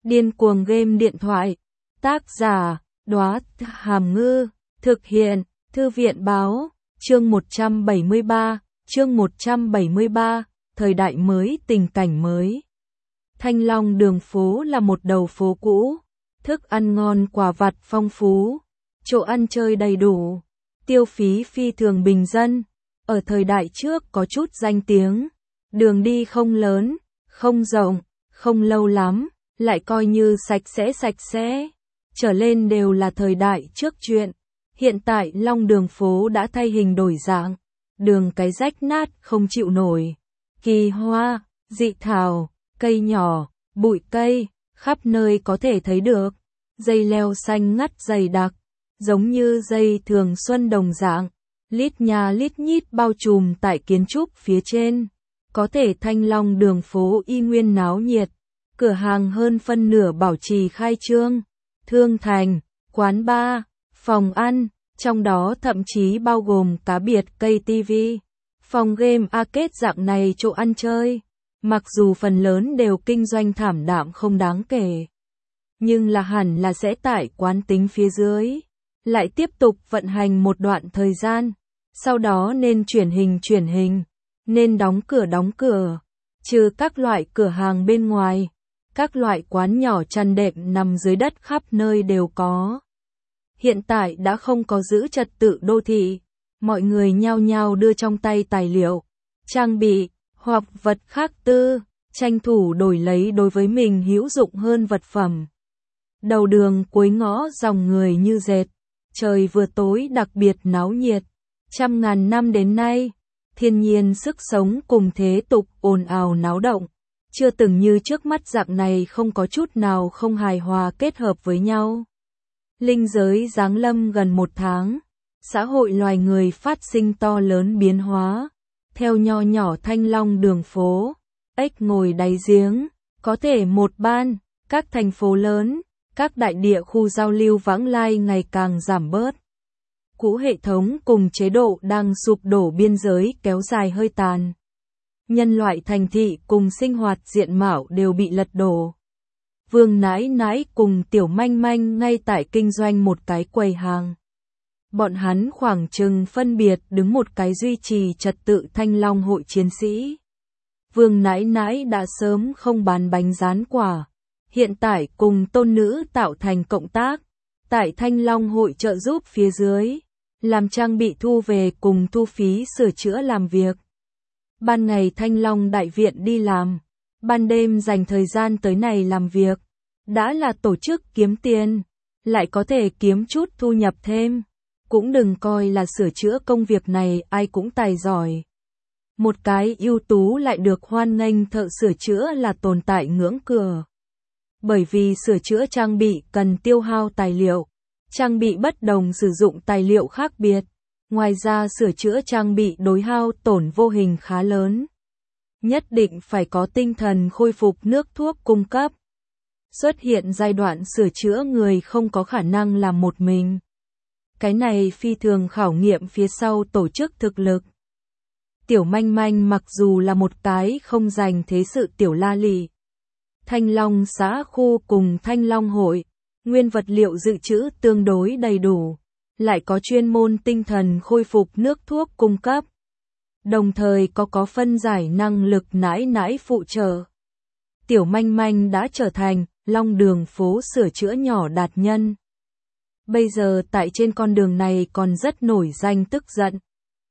Điên cuồng game điện thoại. Tác giả, Đóa Hàm Ngư. Thực hiện, Thư viện báo. Chương 173, thời đại mới, tình cảnh mới. Thanh Long đường phố là một đầu phố cũ, thức ăn ngon quà vặt phong phú, chỗ ăn chơi đầy đủ, tiêu phí phi thường bình dân. Ở thời đại trước có chút danh tiếng, đường đi không lớn, không rộng, không lâu lắm, lại coi như sạch sẽ, trở lên đều là thời đại trước chuyện. Hiện tại Long đường phố đã thay hình đổi dạng, đường cái rách nát không chịu nổi, kỳ hoa, dị thảo, cây nhỏ, bụi cây, khắp nơi có thể thấy được, dây leo xanh ngắt dày đặc, giống như dây thường xuân đồng dạng, lít nhà lít nhít bao trùm tại kiến trúc phía trên. Có thể Thanh Long đường phố y nguyên náo nhiệt, cửa hàng hơn phân nửa bảo trì khai trương, thương thành, quán bar, phòng ăn, trong đó thậm chí bao gồm cá biệt cây TV, phòng game arcade dạng này chỗ ăn chơi. Mặc dù phần lớn đều kinh doanh thảm đạm không đáng kể, nhưng là hẳn là sẽ tại quán tính phía dưới, lại tiếp tục vận hành một đoạn thời gian, sau đó nên chuyển hình, nên đóng cửa, trừ các loại cửa hàng bên ngoài, các loại quán nhỏ chăn đệm nằm dưới đất khắp nơi đều có. Hiện tại đã không có giữ trật tự đô thị, mọi người nhao nhao đưa trong tay tài liệu, trang bị, hoặc vật khác tư, tranh thủ đổi lấy đối với mình hữu dụng hơn vật phẩm. Đầu đường cuối ngõ dòng người như dệt, trời vừa tối đặc biệt náo nhiệt, trăm ngàn năm đến nay, thiên nhiên sức sống cùng thế tục ồn ào náo động, chưa từng như trước mắt dạng này không có chút nào không hài hòa kết hợp với nhau. Linh giới giáng lâm gần 1 tháng, xã hội loài người phát sinh to lớn biến hóa. Theo nho nhỏ Thanh Long đường phố, ếch ngồi đáy giếng, có thể một ban, các thành phố lớn, các đại địa khu giao lưu vãng lai ngày càng giảm bớt. Cũ hệ thống cùng chế độ đang sụp đổ, biên giới kéo dài hơi tàn. Nhân loại thành thị cùng sinh hoạt diện mạo đều bị lật đổ. Vương Nãi Nãi cùng Tiểu Manh Manh ngay tại kinh doanh một cái quầy hàng. Bọn hắn khoảng chừng phân biệt đứng một cái duy trì trật tự Thanh Long hội chiến sĩ. Vương Nãi Nãi đã sớm không bán bánh rán quả, hiện tại cùng tôn nữ tạo thành cộng tác, tại Thanh Long hội trợ giúp phía dưới, làm trang bị thu về cùng thu phí sửa chữa làm việc. Ban ngày Thanh Long đại viện đi làm, ban đêm dành thời gian tới này làm việc, đã là tổ chức kiếm tiền, lại có thể kiếm chút thu nhập thêm. Cũng đừng coi là sửa chữa công việc này ai cũng tài giỏi. Một cái ưu tú lại được hoan nghênh thợ sửa chữa là tồn tại ngưỡng cửa. Bởi vì sửa chữa trang bị cần tiêu hao tài liệu, trang bị bất đồng sử dụng tài liệu khác biệt. Ngoài ra sửa chữa trang bị đối hao tổn vô hình khá lớn. Nhất định phải có tinh thần khôi phục nước thuốc cung cấp. Xuất hiện giai đoạn sửa chữa người không có khả năng làm một mình. Cái này phi thường khảo nghiệm phía sau tổ chức thực lực. Tiểu Manh Manh mặc dù là một cái không dành thế sự tiểu la lị. Thanh Long xã khu cùng Thanh Long hội, nguyên vật liệu dự trữ tương đối đầy đủ, lại có chuyên môn tinh thần khôi phục nước thuốc cung cấp. Đồng thời có phân giải năng lực nãi nãi phụ trợ. Tiểu Manh Manh đã trở thành Long đường phố sửa chữa nhỏ đạt nhân. Bây giờ tại trên con đường này còn rất nổi danh tức giận.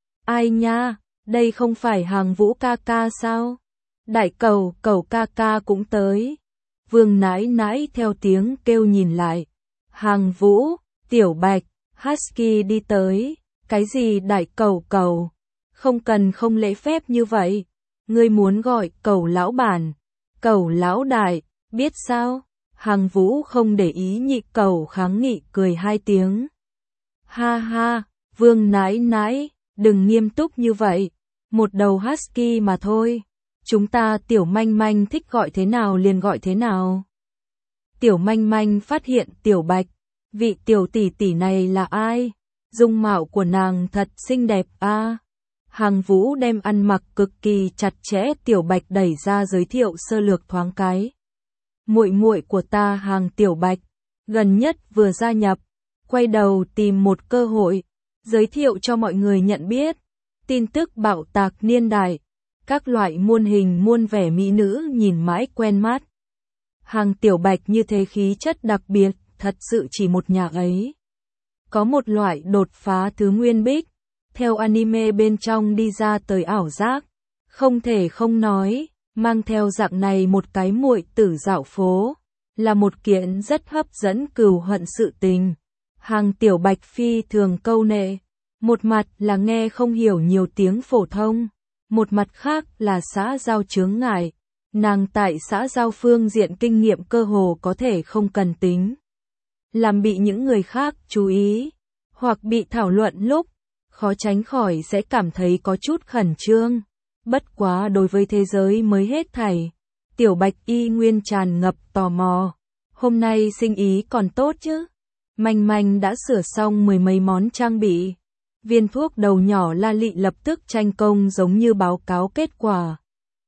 Ai nha, đây không phải Hàng Vũ ca ca sao? Đại Cẩu ca ca cũng tới. Vương Nãi Nãi theo tiếng kêu nhìn lại. Hàng Vũ, Tiểu Bạch, Husky đi tới. Cái gì Đại Cẩu? Không cần không lễ phép như vậy. Ngươi muốn gọi Cẩu lão bản, Cẩu lão đại, biết sao? Hàng Vũ không để ý Nhị Cẩu kháng nghị cười 2 tiếng. Ha ha, Vương Nãi Nãi, đừng nghiêm túc như vậy. Một đầu Husky mà thôi. Chúng ta Tiểu Manh Manh thích gọi thế nào liền gọi thế nào. Tiểu Manh Manh phát hiện Tiểu Bạch, vị tiểu tỷ tỷ này là ai? Dung mạo của nàng thật xinh đẹp a. Hàng Vũ đem ăn mặc cực kỳ chặt chẽ Tiểu Bạch đẩy ra giới thiệu sơ lược thoáng cái. muội muội của ta Hàng Tiểu Bạch, gần nhất vừa gia nhập, quay đầu tìm một cơ hội, giới thiệu cho mọi người nhận biết, tin tức bạo tạc niên đại, các loại muôn hình muôn vẻ mỹ nữ nhìn mãi quen mắt. Hàng Tiểu Bạch như thế khí chất đặc biệt, thật sự chỉ một nhà ấy. Có một loại đột phá thứ nguyên bích, theo anime bên trong đi ra tới ảo giác, không thể không nói, mang theo dạng này một cái muội tử dạo phố, là một kiện rất hấp dẫn cừu hận sự tình. Hàng Tiểu Bạch phi thường câu nệ, một mặt là nghe không hiểu nhiều tiếng phổ thông, một mặt khác là xã giao chướng ngại, nàng tại xã giao phương diện kinh nghiệm cơ hồ có thể không cần tính. Làm bị những người khác chú ý, hoặc bị thảo luận lúc, khó tránh khỏi sẽ cảm thấy có chút khẩn trương. Bất quá đối với thế giới mới hết thảy, Tiểu Bạch y nguyên tràn ngập tò mò. Hôm nay sinh ý còn tốt chứ? Manh Manh đã sửa xong mười mấy món trang bị. Viên thuốc đầu nhỏ La Lị lập tức tranh công giống như báo cáo kết quả.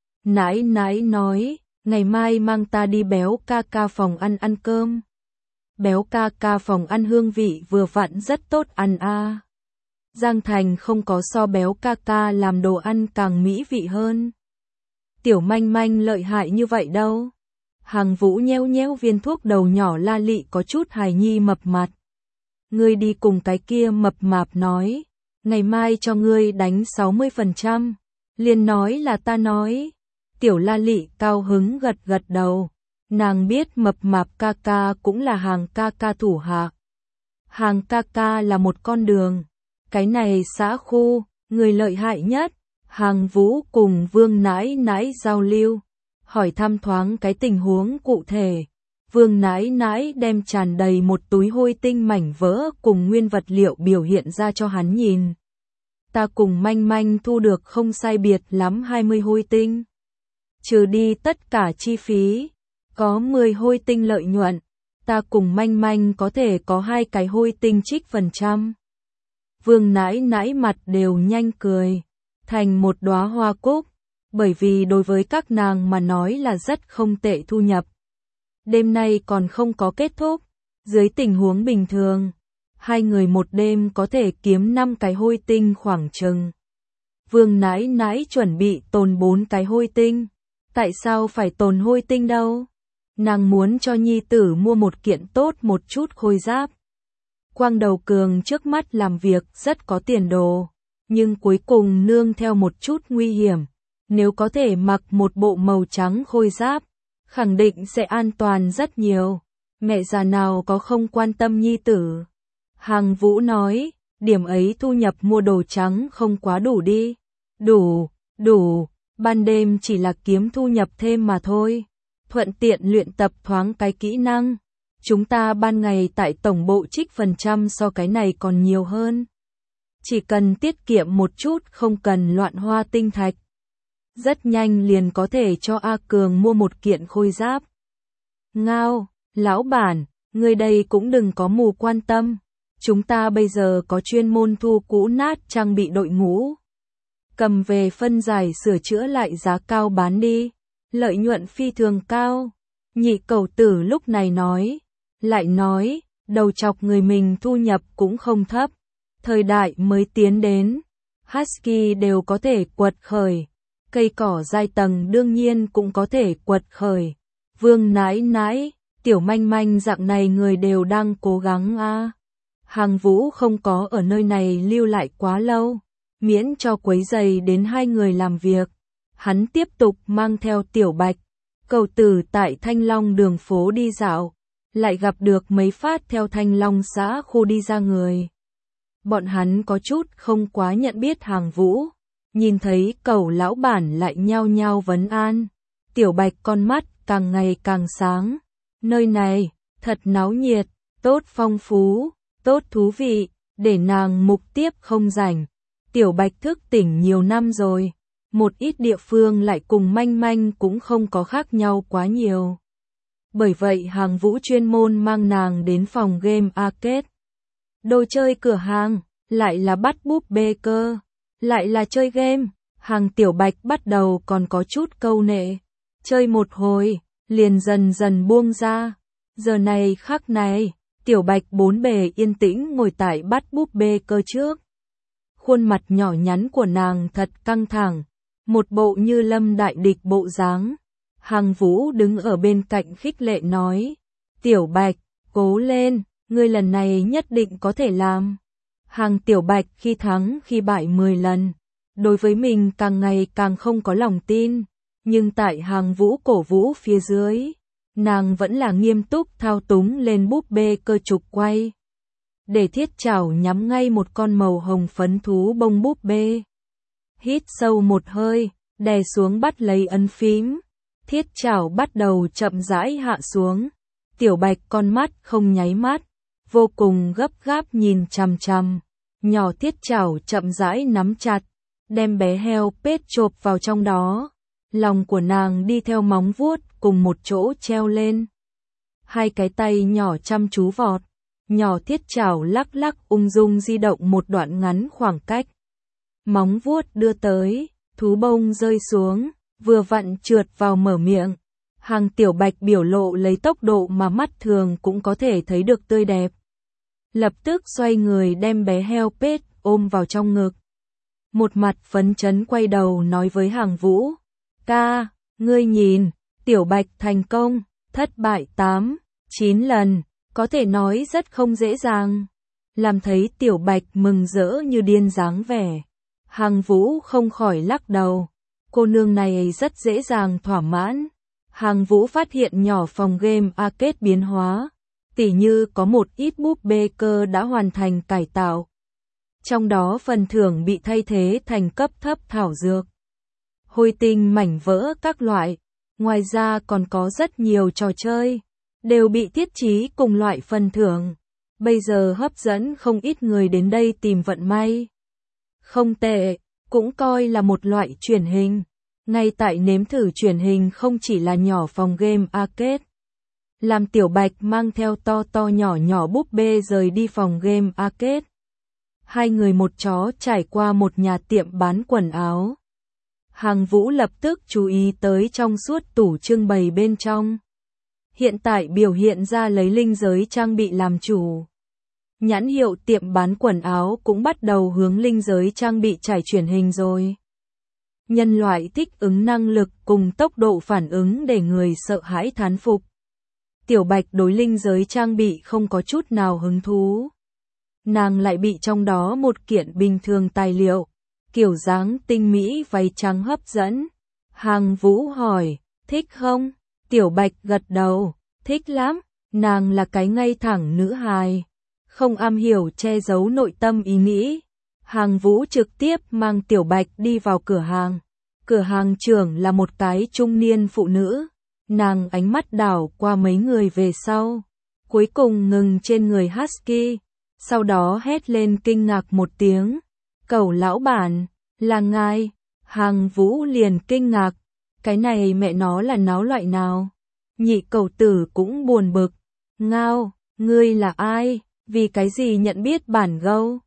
Nãi nãi nói, ngày mai mang ta đi Béo ca ca phòng ăn cơm. Béo ca ca phòng ăn hương vị vừa vặn rất tốt ăn a. Giang Thành không có so Béo ca ca làm đồ ăn càng mỹ vị hơn. Tiểu Manh Manh lợi hại như vậy đâu. Hàng Vũ nheo nheo viên thuốc đầu nhỏ La Lị có chút hài nhi mập mặt. Ngươi đi cùng cái kia mập mạp nói, ngày mai cho ngươi đánh 60%, liền nói là ta nói. Tiểu La Lị cao hứng gật gật đầu, nàng biết mập mạp ca ca cũng là Hàng ca ca thủ hạ. Hàng ca ca là một con đường, cái này xã khu, người lợi hại nhất. Hàng Vũ cùng Vương Nãi Nãi giao lưu, hỏi thăm thoáng cái tình huống cụ thể. Vương Nãi Nãi đem tràn đầy một túi hôi tinh mảnh vỡ cùng nguyên vật liệu biểu hiện ra cho hắn nhìn. Ta cùng Manh Manh thu được không sai biệt lắm 20 hôi tinh. Trừ đi tất cả chi phí, có 10 hôi tinh lợi nhuận, ta cùng Manh Manh có thể có 2 cái hôi tinh trích phần trăm. Vương Nãi Nãi mặt đều nhanh cười, thành một đóa hoa cúc, bởi vì đối với các nàng mà nói là rất không tệ thu nhập. Đêm nay còn không có kết thúc, dưới tình huống bình thường, hai người một đêm có thể kiếm 5 cái hôi tinh khoảng chừng. Vương Nãi Nãi chuẩn bị tồn 4 cái hôi tinh. Tại sao phải tồn hôi tinh đâu? Nàng muốn cho nhi tử mua một kiện tốt một chút khôi giáp. Quang Đầu Cường trước mắt làm việc rất có tiền đồ, nhưng cuối cùng nương theo một chút nguy hiểm. Nếu có thể mặc một bộ màu trắng khôi giáp, khẳng định sẽ an toàn rất nhiều. Mẹ già nào có không quan tâm nhi tử. Hàng Vũ nói, điểm ấy thu nhập mua đồ trắng không quá đủ đi. Đủ, ban đêm chỉ là kiếm thu nhập thêm mà thôi. Thuận tiện luyện tập thoáng cái kỹ năng. Chúng ta ban ngày tại tổng bộ trích phần trăm so cái này còn nhiều hơn. Chỉ cần tiết kiệm một chút không cần loạn hoa tinh thạch. Rất nhanh liền có thể cho A Cường mua một kiện khôi giáp. Ngao, lão bản, người đây cũng đừng có mù quan tâm. Chúng ta bây giờ có chuyên môn thu cũ nát trang bị đội ngũ. Cầm về phân giải sửa chữa lại giá cao bán đi. Lợi nhuận phi thường cao. Nhị Cẩu Tử lúc này nói. Lại nói, đầu chọc người mình thu nhập cũng không thấp. Thời đại mới tiến đến. Husky đều có thể quật khởi. Cây cỏ giai tầng đương nhiên cũng có thể quật khởi. Vương Nãi Nãi, Tiểu Manh Manh dạng này người đều đang cố gắng a. Hàng Vũ không có ở nơi này lưu lại quá lâu, miễn cho quấy rầy đến hai người làm việc. Hắn tiếp tục mang theo Tiểu Bạch, Cẩu Tử tại Thanh Long đường phố đi dạo, lại gặp được mấy phát theo Thanh Long xã khu đi ra người. Bọn hắn có chút không quá nhận biết Hàng Vũ, nhìn thấy Cẩu lão bản lại nhao nhao vấn an. Tiểu Bạch con mắt càng ngày càng sáng. Nơi này, thật náo nhiệt, tốt phong phú, tốt thú vị, để nàng mục tiếp không rảnh. Tiểu Bạch thức tỉnh nhiều năm rồi, một ít địa phương lại cùng Manh Manh cũng không có khác nhau quá nhiều. Bởi vậy Hàng Vũ chuyên môn mang nàng đến phòng game arcade. Đồ chơi cửa hàng, lại là bắt búp bê cơ, lại là chơi game. Hàng Tiểu Bạch bắt đầu còn có chút câu nệ. Chơi một hồi, liền dần dần buông ra. Giờ này khắc này, Tiểu Bạch bốn bề yên tĩnh ngồi tại bát búp bê cơ trước. Khuôn mặt nhỏ nhắn của nàng thật căng thẳng, một bộ như lâm đại địch bộ dáng. Hằng Vũ đứng ở bên cạnh khích lệ nói, Tiểu Bạch, cố lên, ngươi lần này nhất định có thể làm. Hàng Tiểu Bạch khi thắng khi bại 10 lần, đối với mình càng ngày càng không có lòng tin, nhưng tại Hàng Vũ cổ vũ phía dưới, nàng vẫn là nghiêm túc thao túng lên búp bê cơ trục quay. Để thiết chảo nhắm ngay một con màu hồng phấn thú bông búp bê. Hít sâu một hơi, đè xuống bắt lấy ấn phím. Thiết chảo bắt đầu chậm rãi hạ xuống. Tiểu Bạch con mắt không nháy mắt, vô cùng gấp gáp nhìn chằm chằm. Nhỏ thiết chảo chậm rãi nắm chặt, đem bé heo pết chộp vào trong đó. Lòng của nàng đi theo móng vuốt cùng một chỗ treo lên. Hai cái tay nhỏ chăm chú vọt. Nhỏ thiết chảo lắc lắc ung dung di động một đoạn ngắn khoảng cách. Móng vuốt đưa tới, thú bông rơi xuống, vừa vặn trượt vào mở miệng. Hàng Tiểu Bạch biểu lộ lấy tốc độ mà mắt thường cũng có thể thấy được tươi đẹp. Lập tức xoay người đem bé heo pết ôm vào trong ngực. Một mặt phấn chấn quay đầu nói với Hàng Vũ, ca, ngươi nhìn, Tiểu Bạch thành công, thất bại 8, 9 lần, có thể nói rất không dễ dàng. Làm thấy Tiểu Bạch mừng rỡ như điên dáng vẻ. Hàng Vũ không khỏi lắc đầu, cô nương này rất dễ dàng thỏa mãn. Hàng Vũ phát hiện nhỏ phòng game arcade biến hóa, tỉ như có một ít búp bê cơ đã hoàn thành cải tạo. Trong đó phần thưởng bị thay thế thành cấp thấp thảo dược, hồi tinh mảnh vỡ các loại. Ngoài ra còn có rất nhiều trò chơi, đều bị thiết trí cùng loại phần thưởng. Bây giờ hấp dẫn không ít người đến đây tìm vận may. Không tệ, cũng coi là một loại truyền hình. Ngay tại nếm thử truyền hình không chỉ là nhỏ phòng game arcade. Làm Tiểu Bạch mang theo to to nhỏ nhỏ búp bê rời đi phòng game arcade. Hai người một chó trải qua một nhà tiệm bán quần áo. Hàng Vũ lập tức chú ý tới trong suốt tủ trưng bày bên trong. Hiện tại biểu hiện ra lấy linh giới trang bị làm chủ. Nhãn hiệu tiệm bán quần áo cũng bắt đầu hướng linh giới trang bị trải truyền hình rồi. Nhân loại thích ứng năng lực cùng tốc độ phản ứng để người sợ hãi thán phục. Tiểu Bạch đối linh giới trang bị không có chút nào hứng thú. Nàng lại bị trong đó một kiện bình thường tài liệu, kiểu dáng tinh mỹ váy trắng hấp dẫn. Hàng Vũ hỏi, thích không? Tiểu Bạch gật đầu, thích lắm. Nàng là cái ngây thẳng nữ hài, không am hiểu che giấu nội tâm ý nghĩ. Hàng Vũ trực tiếp mang Tiểu Bạch đi vào cửa hàng. Cửa hàng trưởng là một cái trung niên phụ nữ. Nàng ánh mắt đảo qua mấy người về sau, cuối cùng ngừng trên người Husky, sau đó hét lên kinh ngạc một tiếng. Cẩu lão bản, là ngài? Hàng Vũ liền kinh ngạc, cái này mẹ nó là náo loại nào? Nhị cẩu tử cũng buồn bực, ngao, ngươi là ai? Vì cái gì nhận biết bản gâu?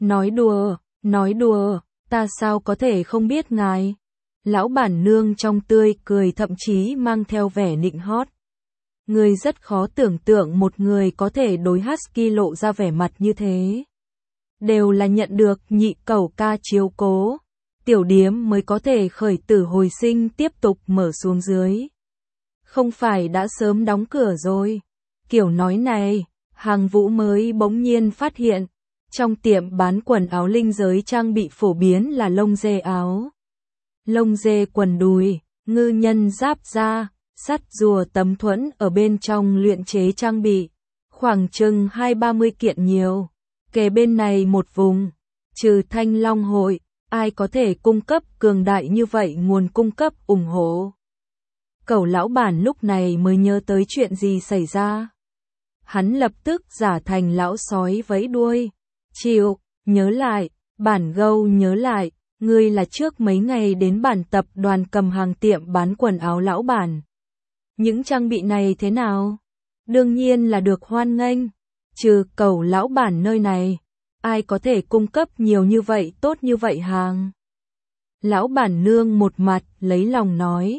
Nói đùa, ta sao có thể không biết ngài? Lão bản nương trong tươi cười thậm chí mang theo vẻ nịnh hót. Người rất khó tưởng tượng một người có thể đối Husky lộ ra vẻ mặt như thế. Đều là nhận được nhị cẩu ca chiếu cố, tiểu điếm mới có thể khởi tử hồi sinh tiếp tục mở xuống dưới. Không phải đã sớm đóng cửa rồi. Kiểu nói này, Hàng Vũ mới bỗng nhiên phát hiện, trong tiệm bán quần áo linh giới trang bị phổ biến là lông dê áo, lông dê quần đùi, ngư nhân giáp da, sắt rùa tấm thuẫn ở bên trong luyện chế trang bị, khoảng chừng 20-30 kiện nhiều. Kề bên này một vùng, trừ Thanh Long hội, ai có thể cung cấp cường đại như vậy nguồn cung cấp ủng hộ. Cẩu lão bản lúc này mới nhớ tới chuyện gì xảy ra. Hắn lập tức giả thành lão sói vẫy đuôi. Chịu, nhớ lại, bản gâu nhớ lại, ngươi là trước mấy ngày đến bản tập đoàn cầm hàng tiệm bán quần áo lão bản. Những trang bị này thế nào? Đương nhiên là được hoan nghênh. Trừ cẩu lão bản nơi này, ai có thể cung cấp nhiều như vậy tốt như vậy hàng? Lão bản nương một mặt lấy lòng nói,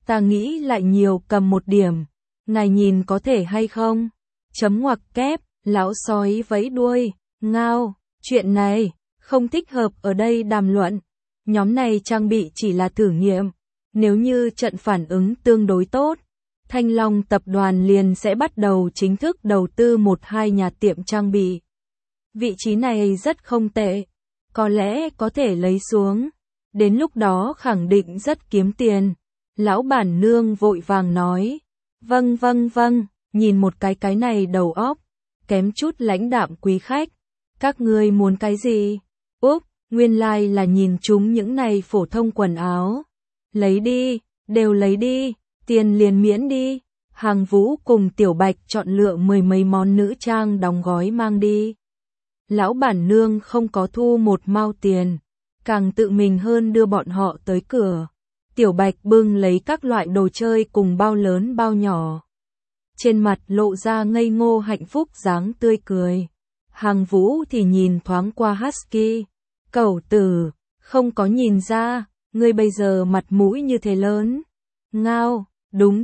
Ta nghĩ lại nhiều cầm một điểm, ngài nhìn có thể hay không? Chấm ngoặc kép, lão sói vẫy đuôi, ngao, chuyện này, không thích hợp ở đây đàm luận. Nhóm này trang bị chỉ là thử nghiệm, nếu như trận phản ứng tương đối tốt, Thanh Long tập đoàn liền sẽ bắt đầu chính thức đầu tư 1-2 nhà tiệm trang bị. Vị trí này rất không tệ, có lẽ có thể lấy xuống, đến lúc đó khẳng định rất kiếm tiền. Lão bản nương vội vàng nói, vâng, nhìn một cái này đầu óc, kém chút lãnh đạm quý khách, các ngươi muốn cái gì? Úp, nguyên lai là nhìn chúng những này phổ thông quần áo. Lấy đi, đều lấy đi, tiền liền miễn đi. Hàng Vũ cùng Tiểu Bạch chọn lựa 10 mấy món nữ trang đóng gói mang đi. Lão bản nương không có thu một mao tiền, càng tự mình hơn đưa bọn họ tới cửa. Tiểu Bạch bưng lấy các loại đồ chơi cùng bao lớn bao nhỏ. Trên mặt lộ ra ngây ngô hạnh phúc dáng tươi cười. Hàng Vũ thì nhìn thoáng qua Husky. Cẩu tử, không có nhìn ra, ngươi bây giờ mặt mũi như thế lớn. Ngao, đúng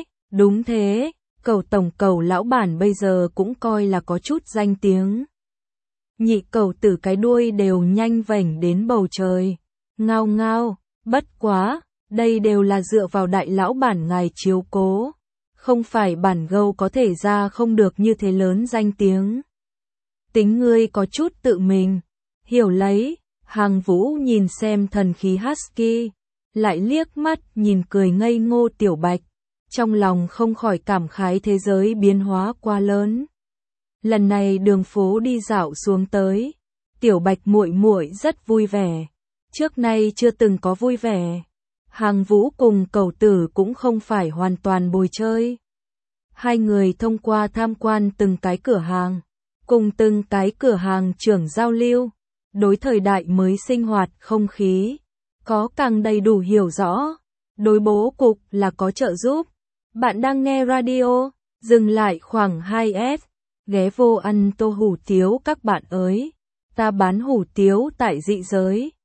thế, cẩu tổng cẩu lão bản bây giờ cũng coi là có chút danh tiếng. Nhị cẩu tử cái đuôi đều nhanh vểnh đến bầu trời. Ngao, bất quá, đây đều là dựa vào đại lão bản ngài chiếu cố. Không phải bản gâu có thể ra không được như thế lớn danh tiếng. Tính ngươi có chút tự mình, hiểu lấy. Hàng Vũ nhìn xem thần khí Husky, lại liếc mắt nhìn cười ngây ngô Tiểu Bạch, trong lòng không khỏi cảm khái thế giới biến hóa quá lớn. Lần này đường phố đi dạo xuống tới, Tiểu Bạch muội muội rất vui vẻ, trước nay chưa từng có vui vẻ. Hàng Vũ cùng cẩu tử cũng không phải hoàn toàn bồi chơi. Hai người thông qua tham quan từng cái cửa hàng, cùng từng cái cửa hàng trưởng giao lưu, đối thời đại mới sinh hoạt không khí, có càng đầy đủ hiểu rõ, đối bố cục là có trợ giúp. Bạn đang nghe radio, dừng lại khoảng 2S, ghé vô ăn tô hủ tiếu các bạn ơi, ta bán hủ tiếu tại dị giới.